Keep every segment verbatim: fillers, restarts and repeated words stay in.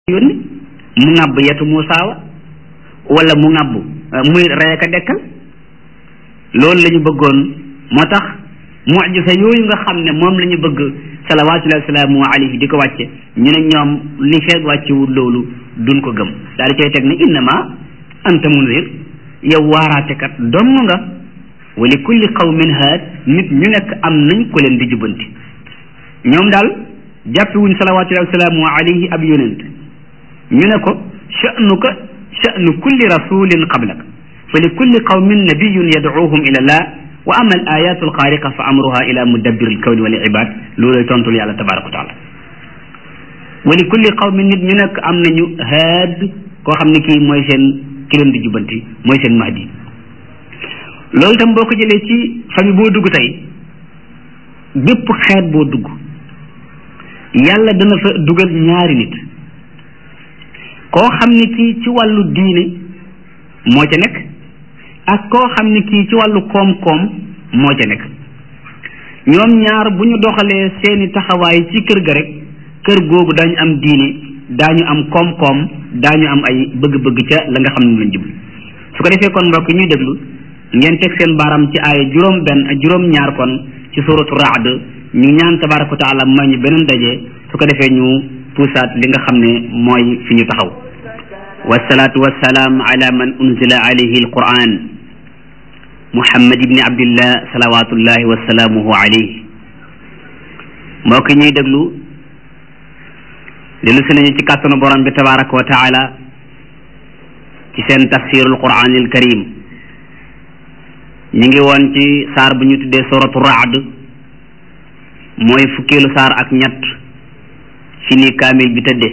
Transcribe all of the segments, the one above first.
yónni mu ŋàbb yetu Muusaa wa wala mu ŋàbb muy rey ka dekkal loolu la ñu bëggoon moo tax mucjisa yooyu nga xam ne moom la ñu bëgg salawaatullahi wa salaamu alayhi di ko wàcce ñu ne ñoom li feeg wàccewul loolu duñ ko gëm daal di cay teg ne innama anta munzir yow waaraatekat dong nga wa li kulli qawmin haad nit ñu nekk am nañ ko leen di jubbanti ñoom daal jàppewuñ salawaatullahi wa salaamu alayhi ab yonent ñu ne ko sha'nuka sha'nu kulli rasulin qablak fa li kulli qawmin nabiyyun yad'uuhum ila allah wa ama al ayatu alxaariqa fa amruha ila mudabbir alkawni wal ibad looloy tontul yàlla tabaraka wa taala wa li kulli qawmin nit ñu nekk am nañu haad koo xam ne kii mooy seen ki leen di jubanti mooy seen mahdi loolu tam boo ko jëlee ci famille boo dugg tey bépp xeet boo dugg yàlla dana fa dugal ñaari nit koo xam ne kii ci wàllu diine moo ca nekk ak koo xam ne kii ci wàllu koom-koom moo ca nekk ñoom ñaar bu ñu doxalee seeni taxawaay ci kër ga rek kër googu daañu am diine daañu am koom-koom daañu am ay bëgg-bëgg ca la nga xam ne lañ jublu su ko defee kon mbokk ñuy déglu ngeen teg seen baaram ci aaya juróom benn juróom ñaar kon ci suratu Ra'd ñu ñaan tabaraka wa taala may ñu beneen daje su ko defee ñu puusaat li nga xam ne mooy fi ñu taxaw wasalaatu wasalaam ala man unzila alayhi alquran muhammad ibni abdillah salawatullahi wasalaamuhu alayhi mbokk ñuy déglu dellu si nañu ci kàttanu borom bi tabaraka wa taala ci seen tafsirul quranil karim ñu ngi woon ci saar bu ñu tuddee suratu Ra'd mooy fukkeelu saar ak ñett ci ni kaamil bi tëdde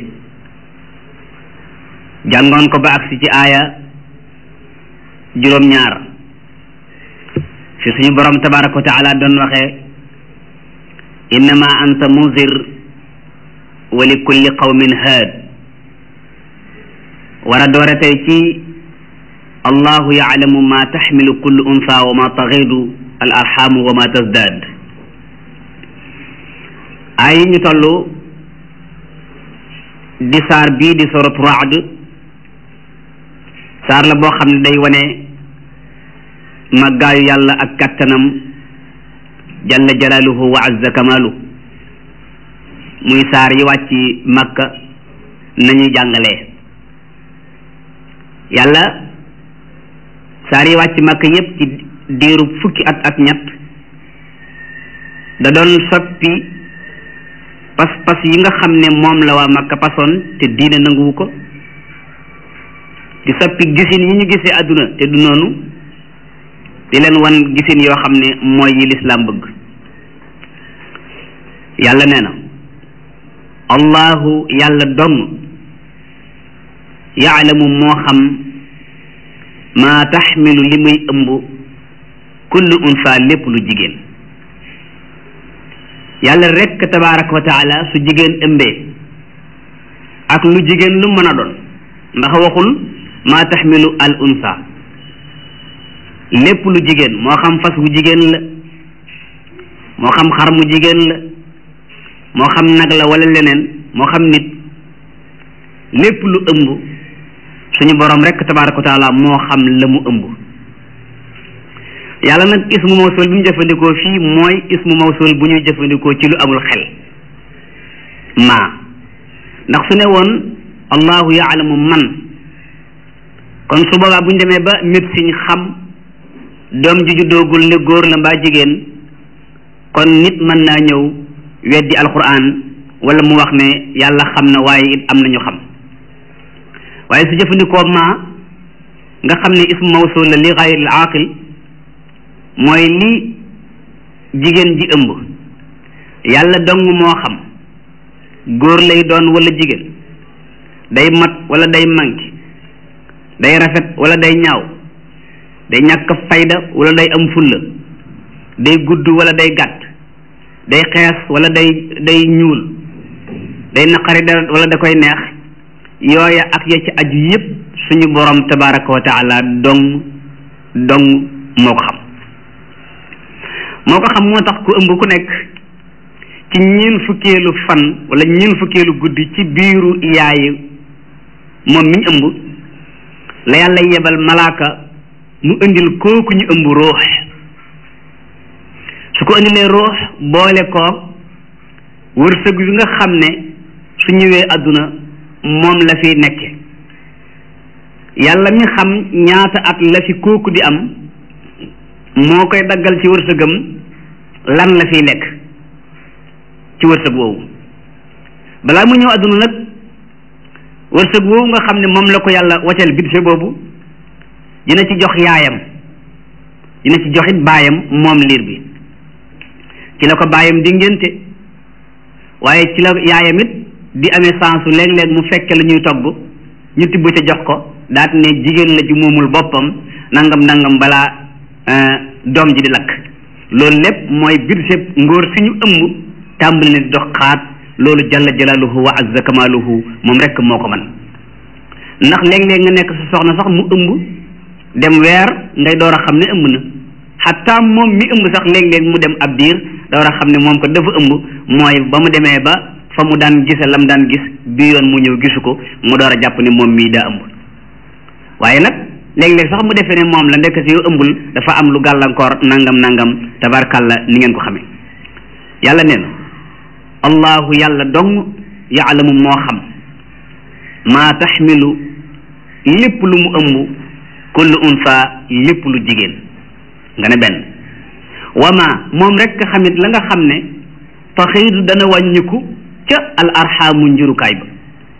jàngoon ko ba agsi ci aaya juróom-ñaar fi suñu borom tabaraka wa taala doon waxee innama anta munzir wa li kulli qawmin haad war a doore tey ci allahu yaalamu ma taxmilu kullu unsa wa ma taxidu al arxamu wa ma tasdaad ay ñu toll di saar bii di suratu Ra'd saar la boo xam ne day wane màggaayu yàlla ak kattanam jalla jalaaluhu wa azza kamaalu muy saar yi wàcc Makka nañuy jàngalee yàlla saar yi wàcc Makka yépp ci diiru fukki at ak ñett da doon soppi pas-pas yi nga xam ne moom la waa Makka pasoon te diine nanguwu ko di soppi gisin yi ñu gisee àdduna te du noonu di leen wan gisin yoo xam ne mooy yi lislaam bëgg yàlla nee na allahu yàlla dong yaalamu moo xam maa taxmilu li muy ëmb kullu unsa lépp lu jigéen yàlla rekk tabaraka wa taala su jigéen ëmbee ak lu jigéen lu mën a doon ndax waxul maa taxmilu al unsa lépp lu jigéen moo xam fas wu jigéen la moo xam xar mu jigéen la moo xam nag la wala leneen moo xam nit lépp lu ëmb suñu borom rekk tabaraka wa taala moo xam la mu ëmb yàlla nag ismu mawsul bi ñu jëfandikoo fii mooy ismu mawsul bu ñuy jëfandikoo ci lu amul xel maa ndax su ne woon allahu yaalamu man kon su boobaa bu ñu demee ba médecine xam doom ji juddoogul ne góor la mbaa jigéen kon nit mën naa ñëw weddi alquran wala mu wax ne yàlla xam na waaye it am na ñu xam waaye su jëfandikoo maa nga xam ne ismu mawsul la li gayril aaqil mooy li jigéen ji ëmb yàlla dong moo xam góor lay doon wala jigéen day mat wala day manqué day rafet wala day ñaaw day ñàkk fayda wala day am fulla day gudd wala day gàtt day xees wala day day ñuul day naqari dara wala da koy neex yooya ak ya ci aju yépp suñu borom tabaraka wa taala dong dong moo ko xam moo ko xam moo tax ku ëmb ku nekk ci ñeen fukkeelu fan wala ñeen fukkeelu guddi ci biiru yaayu moom miñ ëmb la yàlla yebal malaaka mu indil kooku ñu ëmb ruux su ko indilee ruux boole koog wërsëg wi nga xam ne su ñëwee àdduna moom la fi nekke yàlla mi xam ñaata at la fi kooku di am moo koy daggal ci wërsëgam lan la fiy lekk ci wërsëg woowu balaa mu ñëw àdduna nag wërsëg woowu nga xam ne moom la ko yàlla waccal budget boobu dina ci jox yaayam dina ci joxit baayam moom liir bi ci la ko baayam di ngénte waaye ci la yaayam it di amee sansu léeg-léeg mu fekke la ñuy togg ñu tibb ca jox ko daat ne jigéen la ju moomul boppam nangam nangam balaa doom ji di lakk loolu lépp mooy budget ngóor si ñu ëmb tàmbali ne di dox xaat loolu jalla jalaaluhu wa azza kamaaluhu moom rekk moo ko man ndax léeg-léeg nga nekk sa soxna sax mu ëmb dem weer ngay door a xam ne ëmb na xataa moom mi ëmb sax léeg-léeg mu dem ab diir door a xam ne moom ko dafa ëmb mooy ba mu demee ba fa mu daan gise lam daan gis bi yoon mu ñëw gisu ko mu door a jàpp ne moom mii daa ëmb waaye nag léeg-léeg sax mu defee ne moom la ndekk si yow ëmbul dafa am lu gàllankoor nangam nangam tabarkalla ni ngeen ko xamee yàlla nee na allahu yàlla dong yaalamu moo xam maa taxmilu lépp lu mu ëmb kullu unsa lépp lu jigéen nga ne benn wama moom rek xamit la nga xam ne taxiidu dana wàññiku ca al arxaamu njurukaay ba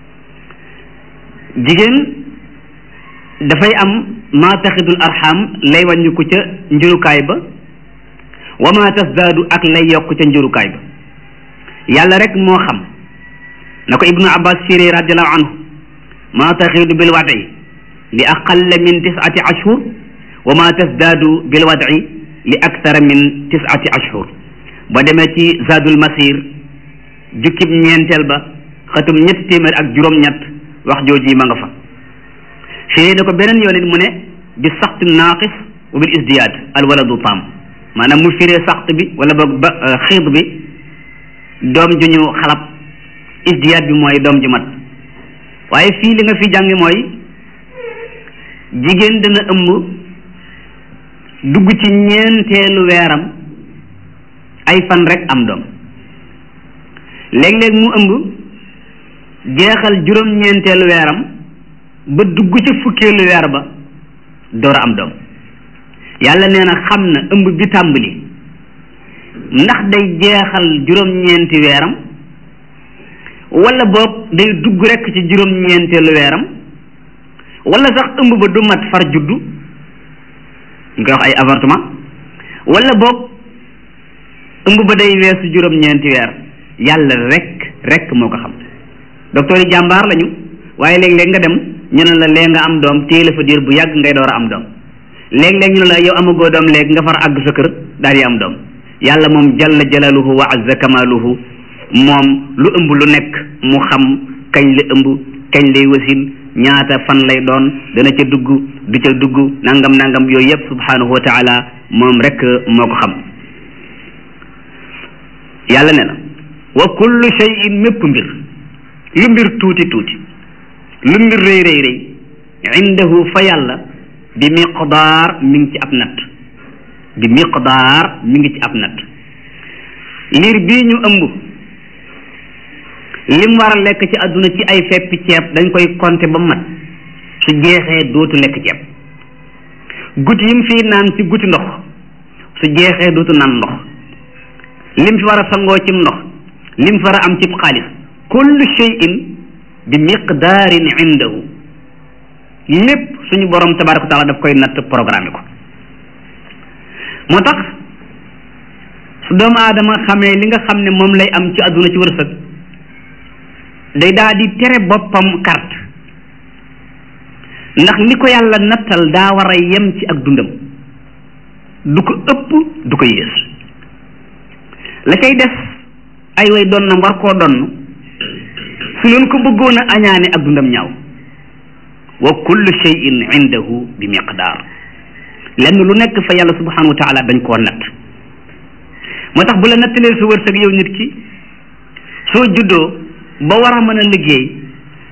jigéen dafay am maa taxidul arxaam lay wàññiku ca njurukaay ba wama tasdaadu ak lay yokk ca njurukaay ba yàlla rek moo xam na ko ibnu abbas siri radiallahu anhu maa taxiidu bil wadi li aqalla min tisati ashhur wa ma tasdaadu bil wadi li akthara min tisati ashhur ba demee ci zadul masir jukkib ñeenteel ba xatum ñetti téeméer ak juróom-ñett wax jooji ma nga fa fii na ko beneen yoon it mu ne bi saxt naaqis wa bil isdiyaad al waladu taam maanaam mu firee saxt bi wala boog ba xiid bi doom ju ñu xalab isdiyaad bi mooy doom ju mat waaye fii li nga fi jàng mooy jigéen dana ëmb dugg ci ñeenteelu weeram ay fan rek am doom léeg-léeg mu ëmb jeexal juróom-ñeenteelu weeram ba dugg ci fukkeelu weer ba door a am doom yàlla nee na xam na ëmb bi tàmbali ndax day jeexal juróom-ñeenti weeram wala boog day dugg rek ci juróom-ñeenteelu weeram wala sax ëmb ba du mat far juddu ñu koy wax ay avortement wala boog ëmb ba day weesu juróom-ñeenti weer yàlla rek rek moo ko xam docteur yi jàmbaar lañu waaye léeg-léeg nga dem ñu ne la lee nga am doom téye la fa diir bu yàgg ngay door a am doom léeg-léeg ñu ne la yow amagoo doom léegi nga far àgg sa kër daal di am doom yàlla moom jalla jalaaluhu wa azza kamaaluhu moom lu ëmb lu nekk mu xam kañ la ëmb kañ lay wasin ñaata fan lay doon dana ca dugg du ca dugg nangam nangam yooyu yëpp subhanahu wa taala moom rek moo ko xam yàlla ne na wa kullu shay'in mépp mbir lu mbir tuuti tuuti lu mbir rëy rëy rëy indahu fa yàlla bi miqdaar mi ngi ci ab natt bi miqdaar mi ngi ci ab natt liir bii ñu ëmb lim war a lekk ci àdduna ci ay feppi ceeb dañ koy compter ba mat su jeexee dootu lekk ceeb guti yim fii naan ci guti ndox su jeexee dootu naan ndox lim fi war a sangoo cim ndox lim fi war a am ci xaalis kullu shay'in bi miqdaarin indahu lépp suñu borom tabaraka wa taala daf koy natt programme ko moo tax su doomu aadama xamee li nga xam ne moom lay am ci àdduna ci wërsëg day daal di tere boppam carte ndax li ko yàlla nattal daa war a yem ci ak dundam du ko ëpp du ko yées la cay def ay way doon na war koo donn su leen ko bëggoon a añaane ak dundam ñaaw wa kullu shay'in indahu bi miqdaar lenn lu nekk fa yàlla subhanahu wa taala dañ koo natt moo tax bu la nattalee sa wërsëg yow nit ki soo juddoo ba war a mën a liggéey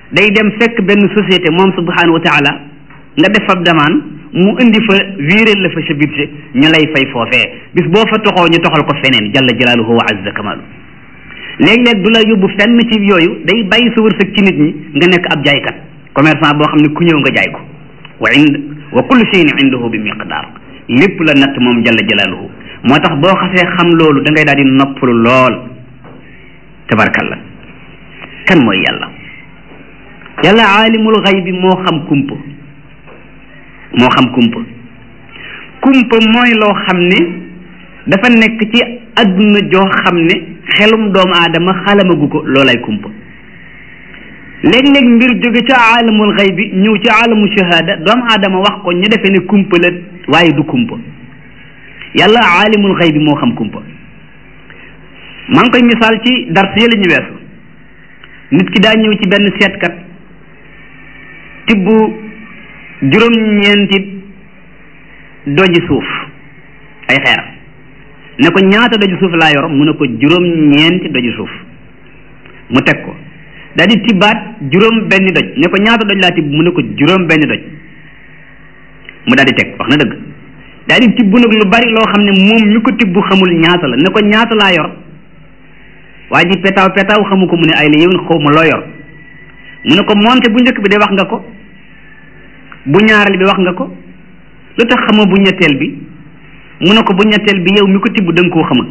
day dem fekk benn société moom subhanahu wa taala nga def fa demande mu indi fa viréel la fa sa budget ñu lay fay foofee bis boo fa toxoo ñu toxal ko feneen jalla jalaaluhu wa azza kamalu léeg-léeg du la yóbbu fenn ci yooyu day bàyyi sa wërsëg ci nit ñi nga nekk ab jaaykat commerçant boo xam ne ku ñëw nga jaay ko wa ind wa kullu shay'in indahu bi miqdaar lépp la natt moom jalla jalaaluhu moo tax boo xasee xam loolu da ngay daal di noppalu lool tabarkalla kan mooy yàlla yàlla aalimul xaybi moo xam kumpa moo xam kumpa kumpa mooy loo xam ne dafa nekk ci adduna joo xam ne xelum doomu aadama xalamagu ko loolay kumpa léeg-léeg mbir jóge ci aalamul xaybi ñëw ci aalamu shahada doomu aadama wax ko ñu defee ne kumpa la waaye du kumpa yàlla aalimul xaybi moo xam kumpa maa ngi koy misaal ci dars yi la ñu weesu nit ki daa ñëw ci benn seetkat tibb juróom-ñeenti doji suuf ay xeer ne ko ñaata doji suuf laa yor mu ne ko juróom-ñeenti doji suuf mu teg ko daal di tibbaat juróom benn doj ne ko ñaata doj laa tibb mu ne ko juróom benn doj mu daal di teg wax na dëgg daal di tibb nag lu bari loo xam ne moom mi ko tibb xamul ñaata la ne ko ñaata laa yor waa ji petaaw petaaw xamu ko mu ne ay la yéwén xaw ma loo yor mu ne ko monte bu njëkk bi de wax nga ko bu ñaareel bi wax nga ko lu tax xamoo bu ñetteel bi mu ne ko bu ñetteel bi yow mi ko tibb da nga koo xamul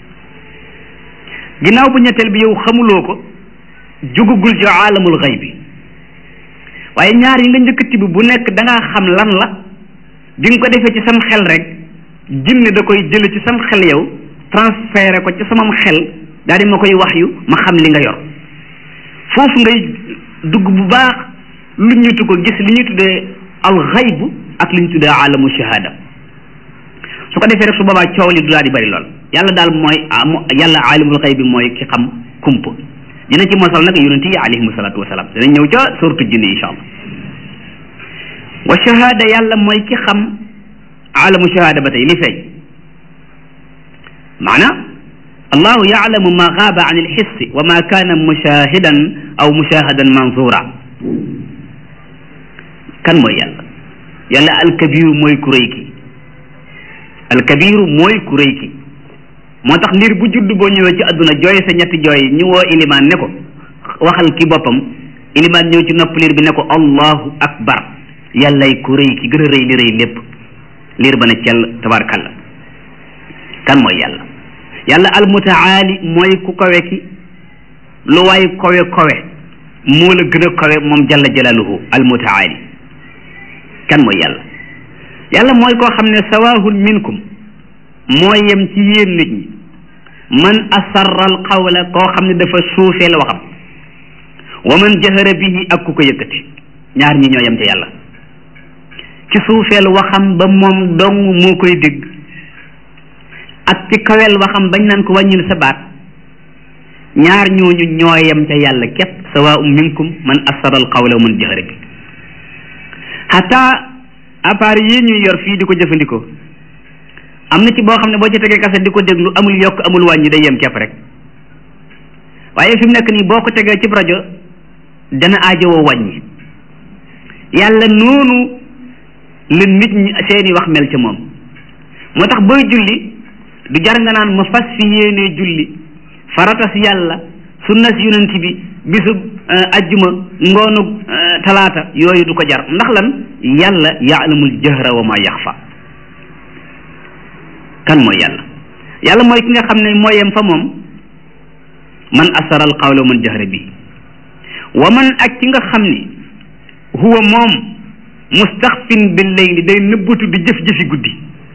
ginnaaw bu ñetteel bi yow xamuloo ko jugugul ci aalamul xayb bi waaye ñaar yi nga njëkk tibb bu nekk da ngaa xam lan la bi nga ko defee ci sam xel rek jinne da koy jële ci sam xel yow transféré ko ci samam xel daal di ma koy wax yu ma xam li nga yor foofu ngay dugg bu baax lu ñutu ko gis li ñu tuddee al xayb ak li ñu tuddee aalamu shahada su ko defee rek su boobaa coow li du daal di bari lool yàlla daal mooy yàlla aalimul xayb bi mooy ki xam kumpa dina ci mosal nag yonent yi alayhimu salaatu wasalaam dinañ ñëw ca suuratu jinni insha allah wa shahada yàlla mooy ki xam aalamu shahada ba tey li feeñ maana allahu yaalamu ma gaaba an alxissi wa ma kaana mushahidan aw mushahadan manzura kan mooy yàlla yàlla alkabiru mooy ku rëy ki alkabiru mooy ku rëy ki moo tax liir bu judd boo ñëwee ci àdduna jooy sa ñetti jooy ñu woo ilimaan ne ko waxal ki boppam ilimaan ñëw ci nopp liir bi ne ko allahu akbar yàllay ku rëy ki gën a rëy li rëy lépp liir ba ne cell tabarakallah kan mooy yàlla yàlla almutaali mooy ku kawe ki lu waay kawe kawe moo la gën a kawe moom jalla jalaaluhu almutaali kan mooy yàlla yàlla mooy koo xam ne sawaahun minkum mooy yem ci yéen nit ñi man asarra al qawla koo xam ne dafa suufeel waxam wa man jahara bihi ak ku ko yëkkati ñaar ñi ñoo yem ci yàlla ci suufeel waxam ba moom dong moo koy dégg ak ci kawel waxam bañ naan ko wàññil sa baat ñaar ñooñu ñoo yem ca yàlla képp sawaa'un minkum man asarra al qawla wa man jahara bi xataa appareil yi ñuy yor fii di ko jëfandikoo am na ci boo xam ne boo ci tegee kaset di ko déglu amul yokk amul wàññi day yem képp rek waaye fi mu nekk nii boo ko tegee ci rajo dana aajowoo wàññi yàlla noonu la nit ñi seeni wax mel ca moom moo tax booy julli du jar nga naan ma fas fi yéenee julli faratas yàlla sunnas yonent bi bisub ajjuma ngoonu talaata yooyu du ko jar ndax lan yàlla yaalamul jahra wa ma yaxfa kan mooy yàlla yàlla mooy ki nga xam ne mooyem fa moom man asara al qawla wa man jahra bi wa man ak ki nga xam ni huwa moom mustaxfin bil layli day nëbbatu di jëf-jëfi guddi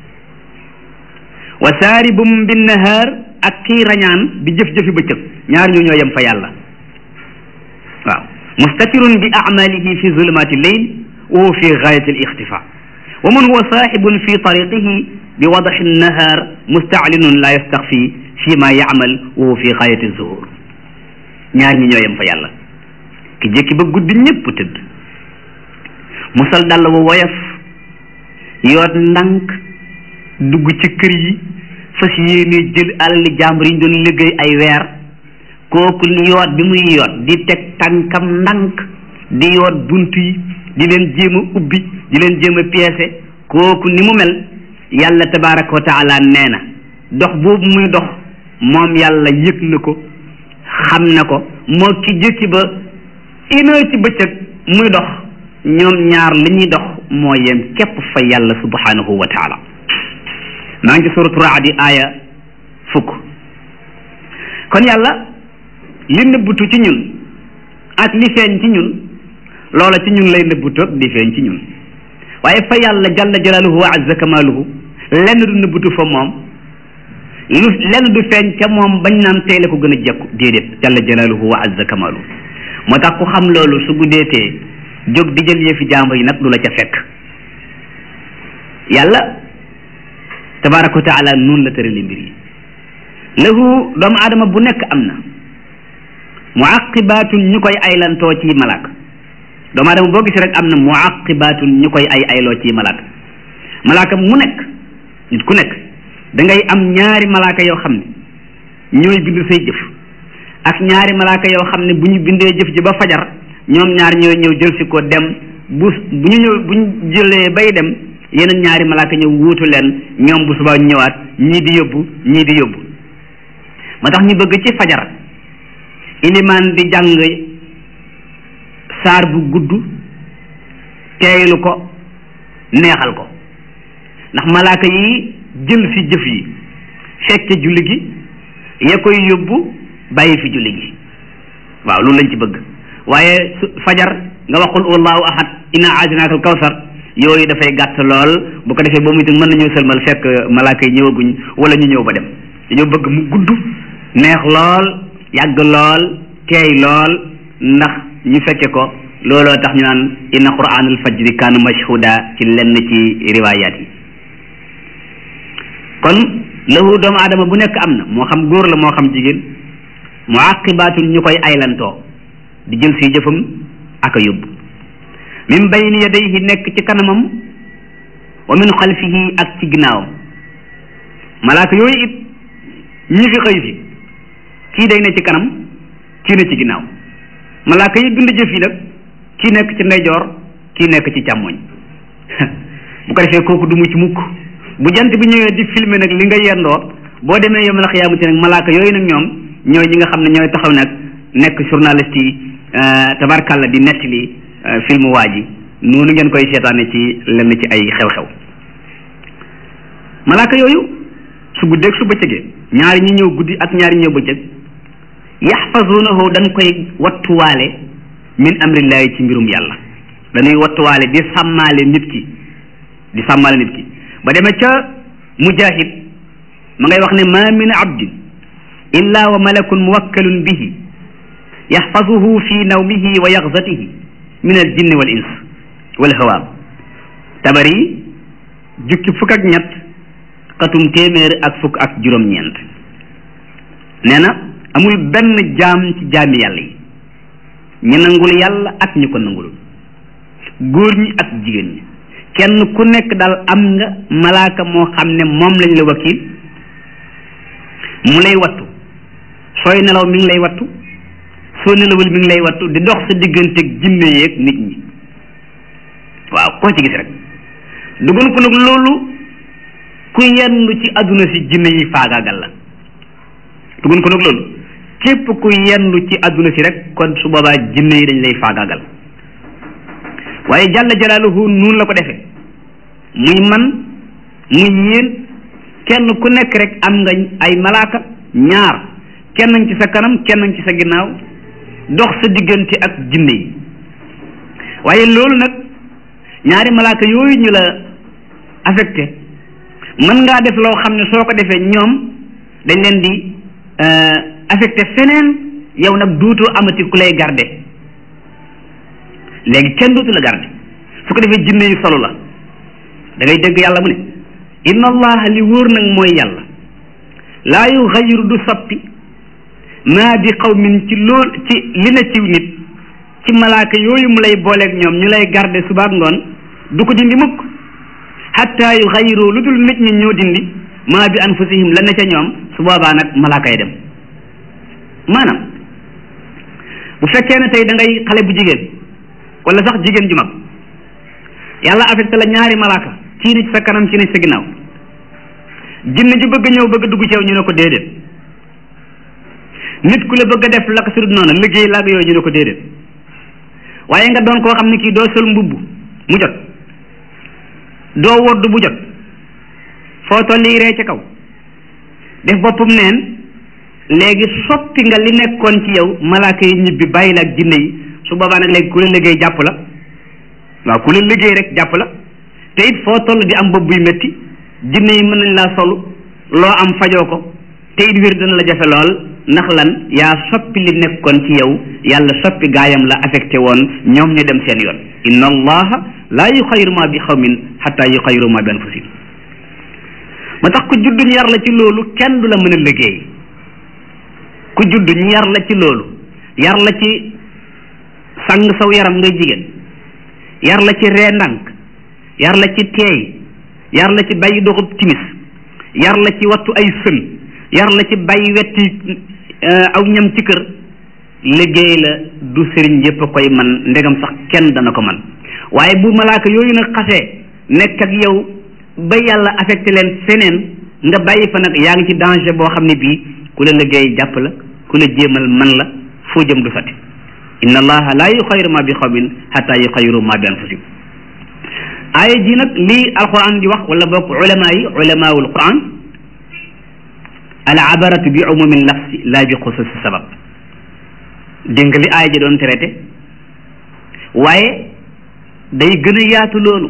wa saaribum bin nahaar ak kii rañaan di jëf-jëfi bëccëg ñaar ñu ñoo yem fa yàlla waaw mustatirun bi amalihi fi zulumati lleyl wa huwa fi gaayati al ixtifa wa man huwa saaxibun fi tariqihi bi wadaxi nnahaar mustaclinun la yastaxfi fi ma yacmal wa huwa fi gaayati zuhur ñaar ñi ñoo yem fa yàlla ki jékki ba guddi ñëpp tëdd musal dàll wa woyof yoot ndànk dugg ci kër yi fas yéene jël alali jàmbur yi ñu doon liggéey ay weer kooku yoot bi muy yoot di teg tànkam ndànk di yoot bunt yi di leen jéem a ubbi di leen jéem a piécé kooku ni mu mel yàlla tabaraka wa taala nee na dox boobu muy dox moom yàlla yëg na ko xam na ko moo ki jëkki ba une heure ci bëccëg muy dox ñoom ñaar li ñuy dox moo yem képp fa yàlla subhanahu wa taala maa ngi ci suratu Raad aaya fukk kon yàlla li nëbbutu ci ñun ak li feeñ ci ñun loola ci ñun lay nëbbutu di feeñ ci ñun waaye fa yàlla jalla jalaaluhu wa azza kamaaluhu lenn du nëbbutu fa moom lu lenn du feeñ ca moom bañ naan tey la ko gën a jekku déedéet jalla jalaaluhu wa azza kamaaluhu moo tax ku xam loolu su guddeetee jóg di jël yëfi jàmbur yi nag du la ca fekk yàlla tabaraka wa taala noonu la tërali mbir yi lahu doomu aadama bu nekk am na muaqibatun ñu koy aylantoo ci malaaka doomu aadama boo gis rek am na muaqibatun ñu koy ay ayloo ci malaaka malaaka mu nekk nit ku nekk da ngay am ñaari malaaka yoo xam ne ñooy bind say jëf ak ñaari malaaka yoo xam ne bu ñu bindee jëf ji ba fajar ñoom ñaar ñooy ñëw jël si ko dem bu bu ñu ñëw bu ñu jëlee bay dem yeneen ñaari malaaka ñëw wuutu leen ñoom bu subaa ñëwaat ñii di yóbbu ñii di yóbbu moo tax ñu bëgg ci fajar ilimaan di jàng saar bu gudd teeylu ko neexal ko ndax malaaka yi jël si jëf yi fekke julli gi ya koy yóbbu bàyyi fi julli gi waaw loolu lañ ci bëgg waaye fajar nga waxul wallahu ahad inna aajinaaka kawsar yooyu dafay gàtt lool bu ko defee ba muy mën nañoo sëlmal fekk malaaka yi ñëwaguñ wala ñu ñëw ba dem dañoo bëgg mu gudd neex lool yàgg lool teey lool ndax ñu fekke ko looloo tax ñu naan inna quraanal fajri kaana mashhuda ci lenn ci riwaayaat yi kon lahu doomu aadama bu nekk am na moo xam góor la moo xam jigéen muaqibaatun ñu koy aylantoo di jël si jëfam ak a yóbbu min bayni yadayhi nekk ci kanamam wa min xalfihi ak ci ginnaawam malaaka yooyu it ñi fi xëy si kii day ne ci kanam kii ne ci ginnaaw malaaka yi bind jëf yi nag kii nekk ci ndeyjoor kii nekk ci càmmoñ bu ko defee kooku du mu ci mukk bu jant bi ñëwee di filmer nag li nga yendoo boo demee yawmal xiyaamati nag malaaka yooyu nag ñoom ñooy ñi nga xam ne ñooy taxaw nag nekk journaliste yi tabarkàlla di nettali film waa ji noonu ngeen koy seetaane ci lenn ci ay xew-xew malaaka yooyu su guddeeg su bëccëgee ñaari ñi ñëw guddi ak ñaari ñëw bëccëg yaxfazunahu dañ koy wattuwaale min amrillahi ci mbirum yàlla dañuy wattuwaale di sàmmaale nit ki di sàmmaale nit ki ba demee ca mujahid ma ngay wax ne ma min abdin illa wa malakun muwakkalun bihi yaxfazuhu fi nawmihi wa yaxzatihi min al jinni wal ins wal hawaam tabari jukki fukk ak ñett xatum téeméer ak fukk ak juróom-ñeent nee na amul benn jaam ci jaami yàlla yi ñi nangul yàlla ak ñi ko nangul góor ñi ak jigéen ñi kenn ku nekk daal am nga malaaka moo xam ne moom lañ la wakiil mu lay wattu sooy nelaw mi ngi lay wattu soo nelawul mi ngi lay wattu di dox sa digganteeg jinne yeeg nit ñi waaw koo ci gis rek dugal ko nag loolu ku yendu ci àdduna si jinne yi faagaagal la dugal ko nag loolu képp ku yendu ci àdduna si rek kon su boobaa jinne yi dañ lay faagaagal waaye jàlla jalaaluhu noonu la ko defee muy man muy yéen kenn ku nekk rek am nga ay malaaka ñaar kenn ci sa kanam kenn ci sa ginnaaw dox sa diggante ak jinne yi waaye loolu nag ñaari malaaka yooyu ñu la affecté mën ngaa def loo xam ne soo ko defee ñoom dañ leen di affecté feneen yow nag duutoo amati ku lay garde léegi kenn dootu la garde su ko defee jinne yi solo la da ngay dégg yàlla mu ne inna allaha li wóor nag mooy yàlla laa yuxayiru du soppi maa bi qawmin ci lool ci li na ciw nit ci malaaka yooyu mu lay booleeg ñoom ñu lay garde suba ak ngoon du ko dindi mukk xatta yuxayiru lu dul nit ñi ñoo dindi maa bi anfusihim la ne ca ñoom su boobaa nag malaaka yi dem maanaam bu fekkee ne tey da ngay xale bu jigéen wala sax jigéen ju mag yàlla affecté la ñaari malaaka kii ni ci sa kanam kii ni ci sa ginnaaw jinne ji bëgg ñëw bëgg dugg ci yow ñu ne ko déedéet nit ku la bëgg a def la ko sudut noonu liggéey laag yooyu ñu ne ko déedéet waaye nga doon koo xam ne kii doo sol mbubb mu jot doo wodd bu jot foo tolli ree ca kaw def boppam neen léegi soppi nga li nekkoon ci yow malaaka yi ñibbi bàyyi la ak jinne yi su boobaa nag léegi ku la liggéey jàpp la waaw ku la liggéey rek jàpp la te it foo toll di am bopp buy métti jinne yi mën nañ laa sol loo am fajoo ko te it wér dana la jafe lool ndax lan yaa soppi li nekkoon ci yow yàlla soppi gaayam la affecté woon ñoom ñu dem seen yoon inna allaha laa yuxayyiru ma bi xawmin xatta yuxayyiru ma bi anfusihim ma tax ku judd ñu yar la ci loolu kenn du la mën a liggéey ku judd ñu yar la ci loolu yar la ci sang saw yaram ngay jigéen yar la ci ree ndànk yar la ci teey yar la ci bàyyi doxub timis yar la ci wattu ay sën yar la ci bàyyi wetti aw ñam ci kër liggéey la du sëriñ yépp a koy man ndegam sax kenn dana ko man waaye bu malaaka yooyu nag xasee nekk ak yow ba yàlla affecté leen feneen nga bàyyi fa nag yaa ngi ci danger boo xam ne bii ku la liggéey jàpp la ku la jéemal man la foo jëm du sotti inna allaha la yuxayyiru ma bi qawmin hatta yuxayyiru ma bi anfusihim aaya ji nag lii alquran di wax wala bokk ulama yi ulamaul quran al abaratu bi umumi lafsi la bi xususi sabab dégg nga li aaya ji doon traité waaye day gën a yaatu loolu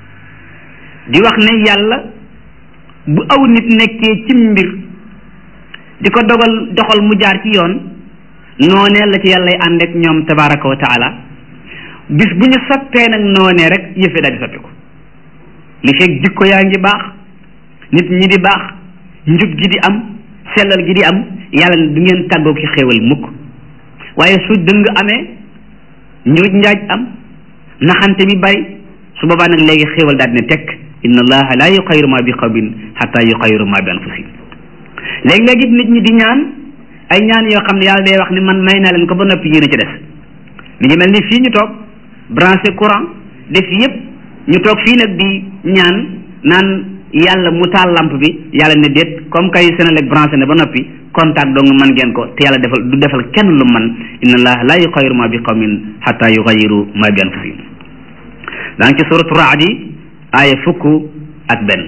di wax ne yàlla bu aw nit nekkee ci mbir di ko dogal doxal mu jaar ci yoon noonee la ci yàllay ànd ak ñoom tabaraka wa taala bis bu ñu soppee nag noonee rek yëfe daal di soppi ko li fekk jikko yaa ngi baax nit ñi di baax njub gi di am sellal gi di am yàlla du ngeen tàggoo ki xéewal mukk waaye su dëng amee njuuj njaaj am naxante bi bari su boobaa nag léegi xéewal daal dina tekk inna allaha la yuxayyiru ma bi qawmin hatta yuxayyiru ma bi anfusihim léegi-léegi nit ñi di ñaan ay ñaan yoo xam ne yàlla day wax ni man may naa leen ko ba noppi yéen a ci des mi ngi mel ni fii ñu toog branché courant def yëpp ñu toog fii nag di ñaan naan yàlla mu taal lampe bi yàlla ne déet comme kay Senelec branché ne ba noppi contact dong man ngeen ko te yàlla defal du defal kenn lu man inna allaha la yuxayyiru ma bi qawmin hatta yuxayyiru ma bi anfusihim daa ngi ci suratu raad yi aaya fukk ak benn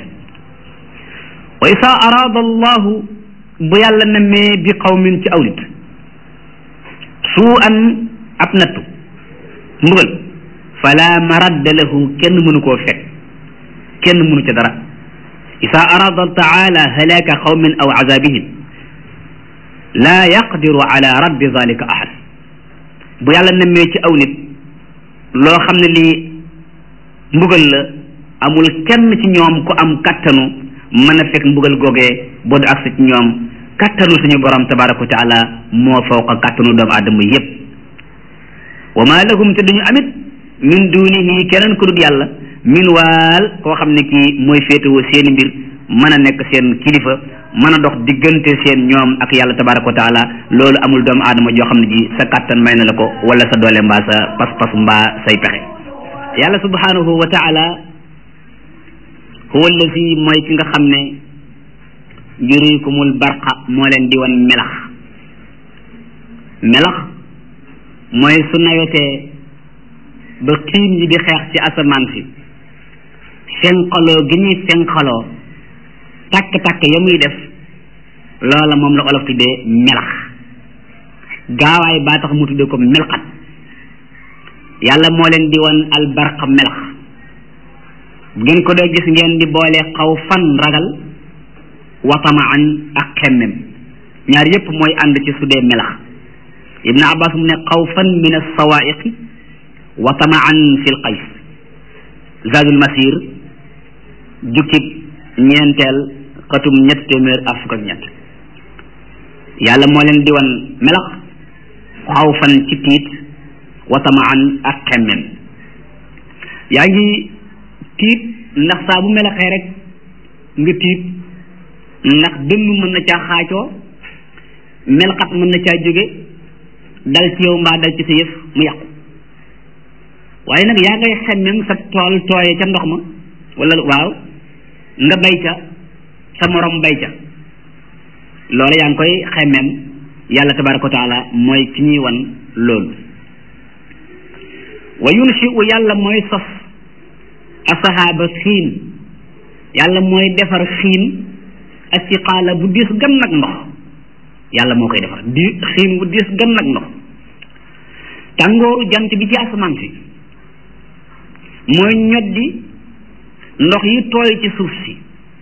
wa isa arada allahu bu yàlla namee bi qawmin ci aw nit suu an ab nattu mbugal fala maradda lahu kenn mënu koo fekk kenn mënu ca dara isa arada taala halaka qawmin aw azabihim la yaqdiru ala raddi zalika ahad bu yàlla namee ci aw nit loo xam ne lii mbugal la amul kenn ci ñoom ku am kattanu mën a fekk mbugal googee boo du agsi ci ñoom kattanu suñu borom tabaraka wa taala moo fawqa kattanu doomu aadama yépp wa ma lahum te duñu amit min dunihi keneen ku dul yàlla min waal koo xam ne kii mooy féetewoo seeni mbir mën a nekk seen kilifa mën a dox diggante seen ñoom ak yàlla tabaraka wa taala loolu amul doomu aadama joo xam ne ji sa kattan may na la ko wala sa doole mbaa sa pas-pas mbaa say pexe yàlla subhanahu wa taala huwa allazi mooy ki nga xam ne yurikumul barqa moo leen di wan melax melax mooy su nawetee ba xiin yi di xeex ci asamaan si fenqaloo gi ñuy fenqaloo takk-takk ya muy def loola moom la olof tuddee melax gaawaay baa tax mu tuddee ko melxat yàlla moo leen di wan albarq melax bu ngeen ko doo gis ngeen di boole xaw fan ragal wa tamaan ak xemmem ñaar yépp mooy ànd ci su dee melax ibn abbas mu ne xawfan min alsawaiqi wa tamaan fi l qays zadul masir jukkib ñeenteel xatum ñett téeméer ak fukk ak ñett yàlla moo leen di wan melax xawfan ci tiit wa tamaan ak xemmem yaa ngi tiit ndax saa bu melaxee rek nga tiit ndax dënn mën na caa xaacoo melxat mën na caa jóge dal ci yow mbaa dal ci sa yëf mu yàqu waaye nag yaa ngay xemmem sa tool tooye ca ndox ma wala waaw nga bay ca sa morom bay ca loolu yaa ngi koy xemmem yàlla tabaraka wa taala mooy ki ñuy wan loolu wa yunshi'u yàlla mooy sos asahaaba xiin yàlla mooy defar xiin asiqaala bu diis gan nag ndox yàlla moo koy defar di xiin bu diis gan nag ndox tàngooru jant bi ci asamaan si mooy ñoddi ndox yi tooy ci suuf si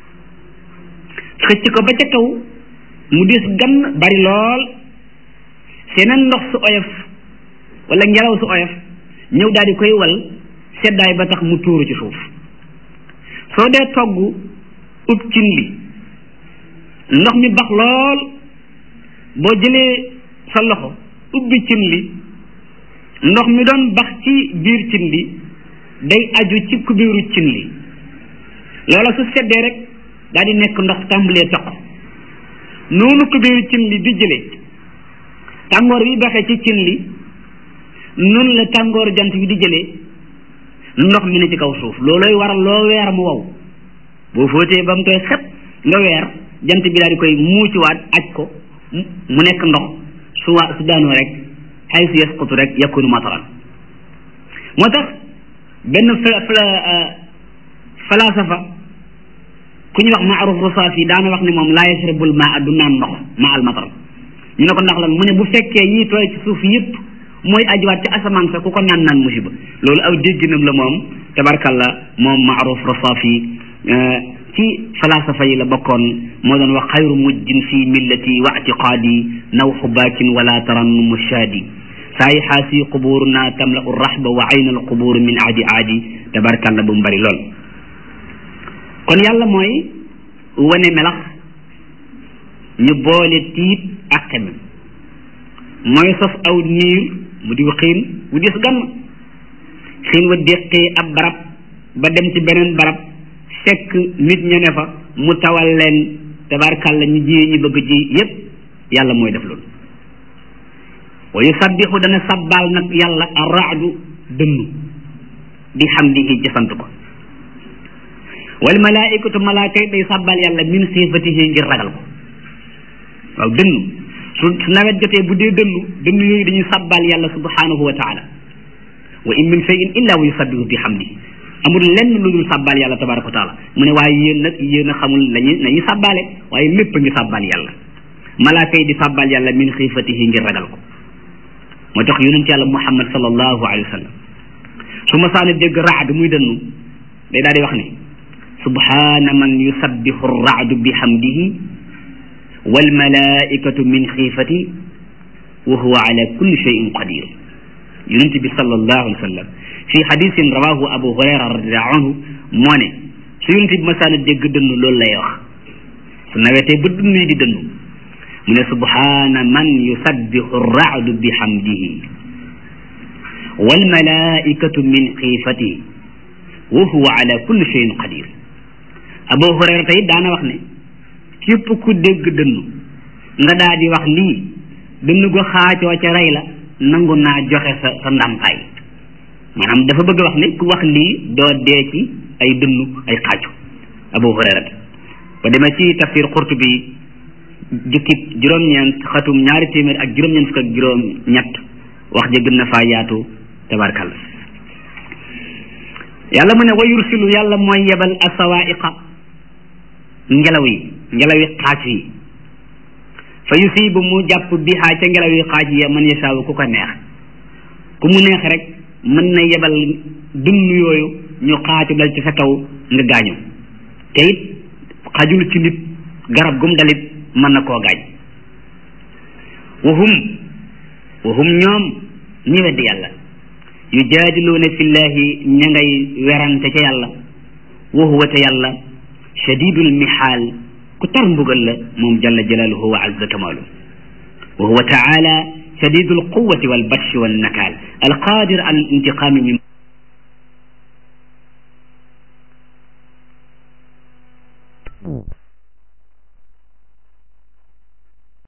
xëcc ko ba ca kaw mu diis gan bari lool seneen ndox su oyof wala ngelaw su oyof ñëw daal di koy wal seddaay ba tax mu tuuru ci suuf soo dee togg ub cin li ndox mi bax lool boo jëlee sa loxo ubbi cin li ndox mi doon bax ci biir cin li day aju ci kubéeru cin li loola su seddee rek daal di nekk ndox tàmbalee toq noonu kubéeru cin li di jëlee tàngoor bi baxee ci cin li noonu la tàngooru jant bi di jëlee ndox mi ne ci kaw suuf loolooy waral loo weer mu wow boo fóotee ba mu tooy xet nga weer jant bi daal di koy muuciwaat aj ko mu nekk ndox su waa su daanoo rek xay su yasqutu rek yakunu mataran moo tax benn falasafa ku ñuy wax Maaruf Rusaafi daana wax ne moom laa yashrabul maa du naan ndox maa al matar ñu ne ko ndax lan mu ne bu fekkee yii tooy ci suuf yëpp mooy ajuwaat ci asamaan sa ku ko naan naan musiba loolu aw dégginam la moom tabarkalla moom Maaruf Rusaafi ci falasafa yi la bokkoon moo doon wax xayru mujjin fi millati wa atiqaadi naw xubaakin wala tarannumu shaadi saay xaasi quburuna tamla u rahba wa ayna al qubur min aadi aadi tabarkalla bu mu bari lool kon yàlla mooy wane melax ñu boole tiit ak xemem mooy sos aw niir mu di xiin wu dis gann xiin wa déqee ab barab ba dem ci beneen barab fekk nit ña ne fa mu tawal leen tabarkalla ñu jiyee ñu bëgg ji yépp yàlla mooy def loolu wa yusabbixu dana sabbaal nag yàlla arraadu dënnu di xamdihi ci sant ko wal malaikatu malaaka yi day sabbal yàlla min xiifatihi ngir ragal ko waaw dënnu su su nawet jotee bu dee dënnu dënnu yooyu dañuy sabbal yàlla subhanahu wa taala wa in min shay'in illa wa yusabbihu bi hamdihi amul lenn lu dul sabbal yàlla tabaraka wa taala mu ne waaye yéen nag yéen a xamul lañu nañuy sabbaale waaye lépp a ngi sabbal yàlla malaaka yi di sabbal yàlla min xiifatihi ngir ragal ko moo tax yonent yàlla muhammad sallallahu alayhi wa sallam su ma saana dégg raad muy dënnu day daal di wax ne subhana man yusabbihu arraadu bihamdihi walmalaikatu min xiifati wa huwa ala kulli cheyin qadir yonent bi sallallahu alayhi wa sallam fi hadisin rawahu abu hurayra radiallahu anhu moo ne su yonent bi masaana dégg dënnu loolu lay wax su nawetee ba dënnu yi di dënnu mu ne subhana man yusabbihu arraadu bihamdihi walmalaikatu min xiifati wa huwa ala kulli cheyin qadir abu hurayra tey daana wax ne képp ku dégg dënnu nga daa di wax lii dënnu go xaacoo ca rey la nangu naa joxe sa sa ndàmpaay maanaam dafa bëgg wax ne ku wax lii doo dee ci ay dënnu ay xaacu abu hurayra ba demee ci tafsir Qurtubi jukkib juróom-ñeent xatum ñaari téeméer ak juróom-ñeent fukk ak juróom-ñett wax ja gën na faa yaatu tabarkalla yàlla mu ne wa yursilu yàlla mooy yebal asawaiqa ngelaw yi ngelaw yi xaaj yi fa yusibu mu jàpp bihaa ca ngelaw yi xaaj yi man yasaawu ku ko neex ku mu neex rek mën na yebal dund yooyu ñu xaaju dal ci sa kaw nga gaañu te it xajul ci nit garab gum dalit mën na koo gaañ wahum wahum ñoom ñi weddi yàlla yujaadiluuna fillahi ña ngay werante ca yàlla wa huwa te yàlla shadidul mihaal ku tar mbugal la moom jalla jalaaluhu wa azza kamaalu wa huwa taala shadidul quwwati wal batshi wan nakaal alqaadir al intiqaami min